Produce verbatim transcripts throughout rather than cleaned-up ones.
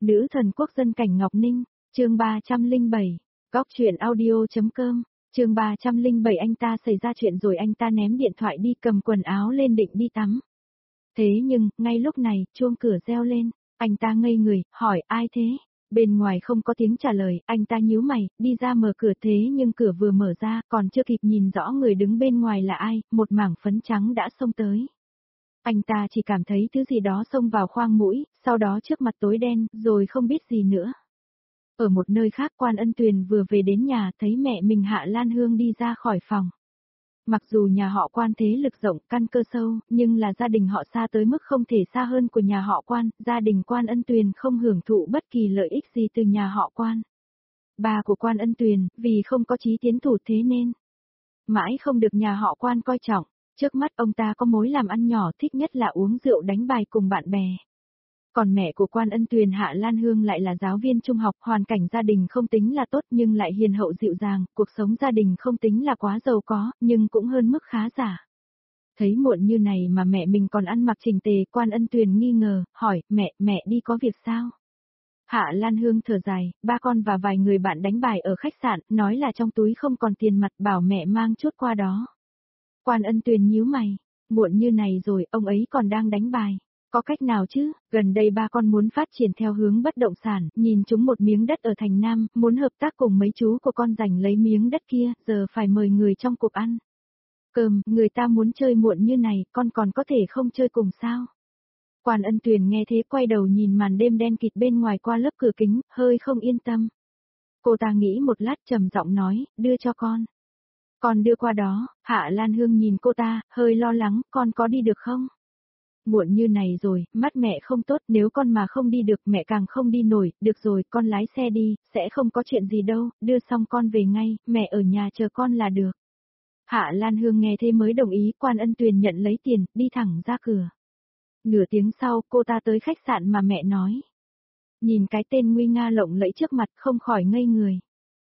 Nữ thần quốc dân cảnh Ngọc Ninh, chương ba trăm lẻ bảy, góc truyện audio.com, chương ba trăm lẻ bảy anh ta xảy ra chuyện rồi anh ta ném điện thoại đi cầm quần áo lên định đi tắm. Thế nhưng, ngay lúc này, chuông cửa reo lên, anh ta ngây người, hỏi ai thế? Bên ngoài không có tiếng trả lời, anh ta nhíu mày, đi ra mở cửa thế nhưng cửa vừa mở ra, còn chưa kịp nhìn rõ người đứng bên ngoài là ai, một mảng phấn trắng đã xông tới. Anh ta chỉ cảm thấy thứ gì đó xông vào khoang mũi, sau đó trước mặt tối đen, rồi không biết gì nữa. Ở một nơi khác Quan Ân Tuyền vừa về đến nhà thấy mẹ mình Hạ Lan Hương đi ra khỏi phòng. Mặc dù nhà họ Quan thế lực rộng, căn cơ sâu, nhưng là gia đình họ xa tới mức không thể xa hơn của nhà họ Quan, gia đình Quan Ân Tuyền không hưởng thụ bất kỳ lợi ích gì từ nhà họ Quan. Bà của Quan Ân Tuyền, vì không có chí tiến thủ thế nên mãi không được nhà họ Quan coi trọng. Trước mắt ông ta có mối làm ăn nhỏ, thích nhất là uống rượu đánh bài cùng bạn bè. Còn mẹ của Quan Ân Tuyền Hạ Lan Hương lại là giáo viên trung học, hoàn cảnh gia đình không tính là tốt nhưng lại hiền hậu dịu dàng, cuộc sống gia đình không tính là quá giàu có, nhưng cũng hơn mức khá giả. Thấy muộn như này mà mẹ mình còn ăn mặc chỉnh tề, Quan Ân Tuyền nghi ngờ, hỏi, mẹ, mẹ đi có việc sao? Hạ Lan Hương thở dài, ba con và vài người bạn đánh bài ở khách sạn, nói là trong túi không còn tiền mặt, bảo mẹ mang chút qua đó. Quan Ân Tuyền nhíu mày, muộn như này rồi, ông ấy còn đang đánh bài. Có cách nào chứ, gần đây ba con muốn phát triển theo hướng bất động sản, nhìn chúng một miếng đất ở thành Nam, muốn hợp tác cùng mấy chú của con giành lấy miếng đất kia, giờ phải mời người trong cuộc ăn cơm, người ta muốn chơi muộn như này, con còn có thể không chơi cùng sao? Quan Ân Tuyền nghe thế quay đầu nhìn màn đêm đen kịt bên ngoài qua lớp cửa kính, hơi không yên tâm. Cô ta nghĩ một lát trầm giọng nói, đưa cho con. Con đưa qua đó, Hạ Lan Hương nhìn cô ta, hơi lo lắng, con có đi được không? Muộn như này rồi, mắt mẹ không tốt, nếu con mà không đi được mẹ càng không đi nổi, được rồi, con lái xe đi, sẽ không có chuyện gì đâu, đưa xong con về ngay, mẹ ở nhà chờ con là được. Hạ Lan Hương nghe thế mới đồng ý, Quan Ân Tuyền nhận lấy tiền, đi thẳng ra cửa. Nửa tiếng sau, cô ta tới khách sạn mà mẹ nói. Nhìn cái tên nguy nga lộng lẫy trước mặt không khỏi ngây người.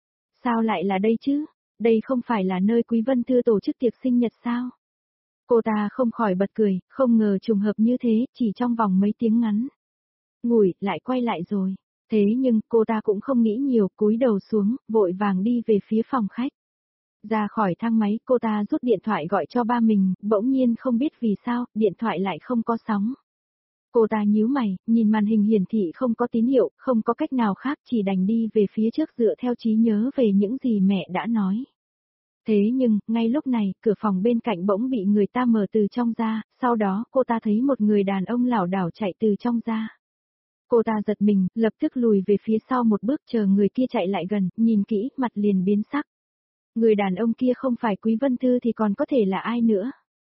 Sao lại là đây chứ? Đây không phải là nơi Quý Vân Thư tổ chức tiệc sinh nhật sao? Cô ta không khỏi bật cười, không ngờ trùng hợp như thế, chỉ trong vòng mấy tiếng ngắn. Ngủi, lại quay lại rồi. Thế nhưng, cô ta cũng không nghĩ nhiều, cúi đầu xuống, vội vàng đi về phía phòng khách. Ra khỏi thang máy, cô ta rút điện thoại gọi cho ba mình, bỗng nhiên không biết vì sao, điện thoại lại không có sóng. Cô ta nhíu mày, nhìn màn hình hiển thị không có tín hiệu, không có cách nào khác, chỉ đành đi về phía trước dựa theo trí nhớ về những gì mẹ đã nói. Thế nhưng, ngay lúc này, cửa phòng bên cạnh bỗng bị người ta mở từ trong ra, sau đó cô ta thấy một người đàn ông lảo đảo chạy từ trong ra. Cô ta giật mình, lập tức lùi về phía sau một bước chờ người kia chạy lại gần, nhìn kỹ, mặt liền biến sắc. Người đàn ông kia không phải Quý Vân Thư thì còn có thể là ai nữa.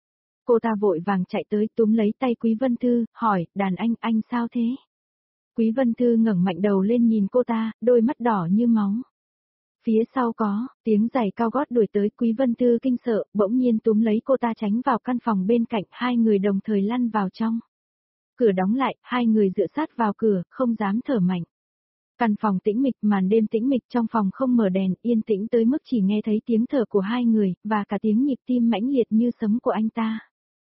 Cô ta vội vàng chạy tới túm lấy tay Quý Vân Thư, hỏi, đàn anh, anh sao thế? Quý Vân Thư ngẩng mạnh đầu lên nhìn cô ta, đôi mắt đỏ như máu. Phía sau có, tiếng giày cao gót đuổi tới, Quý Vân Thư kinh sợ, bỗng nhiên túm lấy cô ta tránh vào căn phòng bên cạnh, hai người đồng thời lăn vào trong. Cửa đóng lại, hai người dựa sát vào cửa, không dám thở mạnh. Căn phòng tĩnh mịch, màn đêm tĩnh mịch, trong phòng không mở đèn, yên tĩnh tới mức chỉ nghe thấy tiếng thở của hai người, và cả tiếng nhịp tim mãnh liệt như sấm của anh ta.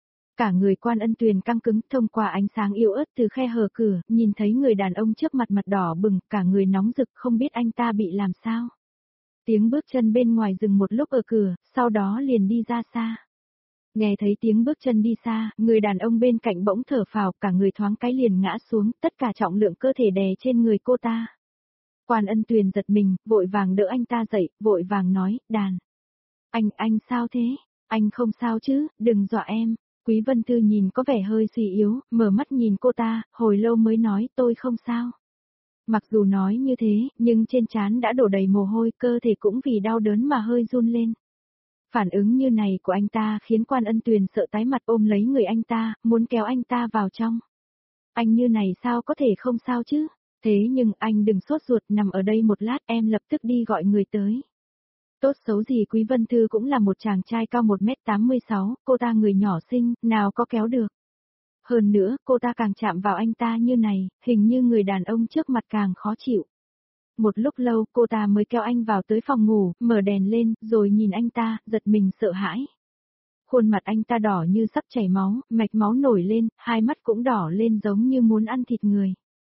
Cả người Quan Ân Tuyền căng cứng, thông qua ánh sáng yếu ớt từ khe hở cửa, nhìn thấy người đàn ông trước mặt mặt đỏ bừng, cả người nóng rực, không biết anh ta bị làm sao. Tiếng bước chân bên ngoài dừng một lúc ở cửa, sau đó liền đi ra xa. Nghe thấy tiếng bước chân đi xa, người đàn ông bên cạnh bỗng thở phào, cả người thoáng cái liền ngã xuống, tất cả trọng lượng cơ thể đè trên người cô ta. Quan Ân Tuyền giật mình, vội vàng đỡ anh ta dậy, vội vàng nói, đàn. Anh, anh sao thế? Anh không sao chứ, đừng dọa em. Quý Vân Thư nhìn có vẻ hơi suy yếu, mở mắt nhìn cô ta, hồi lâu mới nói, tôi không sao. Mặc dù nói như thế, nhưng trên trán đã đổ đầy mồ hôi, cơ thể cũng vì đau đớn mà hơi run lên. Phản ứng như này của anh ta khiến Quan Ân Tuyền sợ tái mặt, ôm lấy người anh ta, muốn kéo anh ta vào trong. Anh như này sao có thể không sao chứ? Thế nhưng anh đừng sốt ruột, nằm ở đây một lát, em lập tức đi gọi người tới. Tốt xấu gì Quý Vân Thư cũng là một chàng trai cao một mét tám mươi sáu, cô ta người nhỏ xinh, nào có kéo được. Hơn nữa, cô ta càng chạm vào anh ta như này, hình như người đàn ông trước mặt càng khó chịu. Một lúc lâu, cô ta mới kéo anh vào tới phòng ngủ, mở đèn lên, rồi nhìn anh ta, giật mình sợ hãi. Khuôn mặt anh ta đỏ như sắp chảy máu, mạch máu nổi lên, hai mắt cũng đỏ lên giống như muốn ăn thịt người.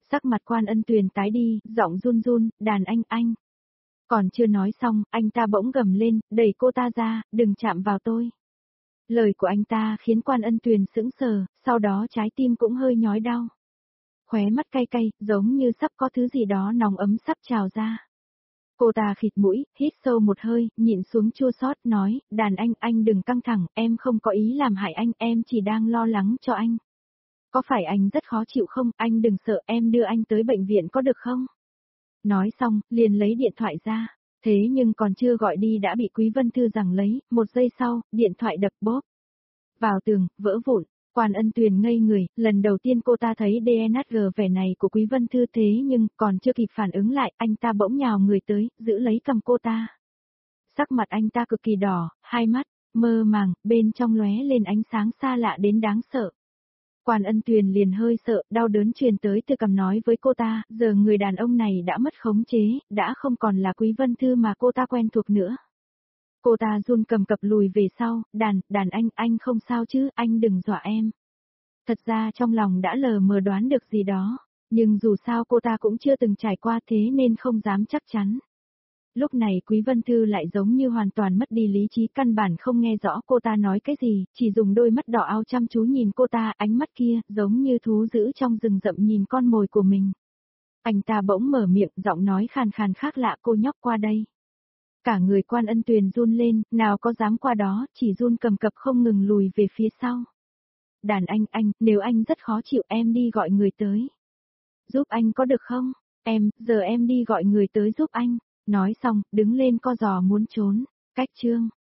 Sắc mặt Quan Ân Tuyền tái đi, giọng run run, đàn anh anh. Còn chưa nói xong, anh ta bỗng gầm lên, đẩy cô ta ra, đừng chạm vào tôi. Lời của anh ta khiến Quan Ân Tuyền sững sờ, sau đó trái tim cũng hơi nhói đau. Khóe mắt cay cay, giống như sắp có thứ gì đó nóng ấm sắp trào ra. Cô ta khịt mũi, hít sâu một hơi, nhịn xuống chua xót nói, đàn anh anh đừng căng thẳng, em không có ý làm hại anh, em chỉ đang lo lắng cho anh. Có phải anh rất khó chịu không, anh đừng sợ, em đưa anh tới bệnh viện có được không? Nói xong, liền lấy điện thoại ra, thế nhưng còn chưa gọi đi đã bị Quý Vân Thư giằng lấy, một giây sau, điện thoại đập bóp. Vào tường, vỡ vụn. Quan Ân Tuyền ngây người, lần đầu tiên cô ta thấy đê en hát giê vẻ này của Quý Vân Thư thế nhưng còn chưa kịp phản ứng lại, anh ta bỗng nhào người tới, giữ lấy cầm cô ta. Sắc mặt anh ta cực kỳ đỏ, hai mắt, mơ màng, bên trong lóe lên ánh sáng xa lạ đến đáng sợ. Quan Ân Tuyền liền hơi sợ, đau đớn truyền tới từ cầm nói với cô ta, giờ người đàn ông này đã mất khống chế, đã không còn là Quý Vân Thư mà cô ta quen thuộc nữa. Cô ta run cầm cập lùi về sau, đàn, đàn anh, anh không sao chứ, anh đừng dọa em. Thật ra trong lòng đã lờ mờ đoán được gì đó, nhưng dù sao cô ta cũng chưa từng trải qua thế nên không dám chắc chắn. Lúc này Quý Vân Thư lại giống như hoàn toàn mất đi lý trí, căn bản không nghe rõ cô ta nói cái gì, chỉ dùng đôi mắt đỏ ao chăm chú nhìn cô ta, ánh mắt kia giống như thú dữ trong rừng rậm nhìn con mồi của mình. Anh ta bỗng mở miệng, giọng nói khàn khàn khác lạ, cô nhóc qua đây. Cả người Quan Ân Tuyền run lên, nào có dám qua đó, chỉ run cầm cập không ngừng lùi về phía sau. Đàn anh, anh, nếu anh rất khó chịu em đi gọi người tới. Giúp anh có được không? Em, giờ em đi gọi người tới giúp anh. Nói xong, đứng lên co giò muốn trốn. Cách chương.